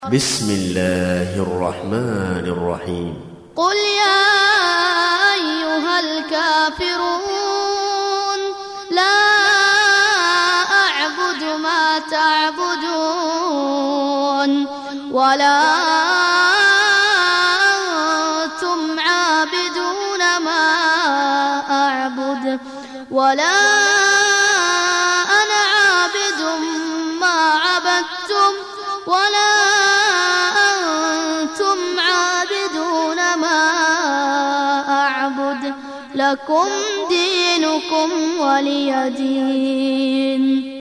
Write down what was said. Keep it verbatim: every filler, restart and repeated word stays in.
بسم الله الرحمن الرحيم. قل يا أيها الكافرون لا أعبد ما تعبدون ولا أنتم عابدون ما أعبد ولا أنا عابد ما عبدتم ولا لكم دينكم ولي دين.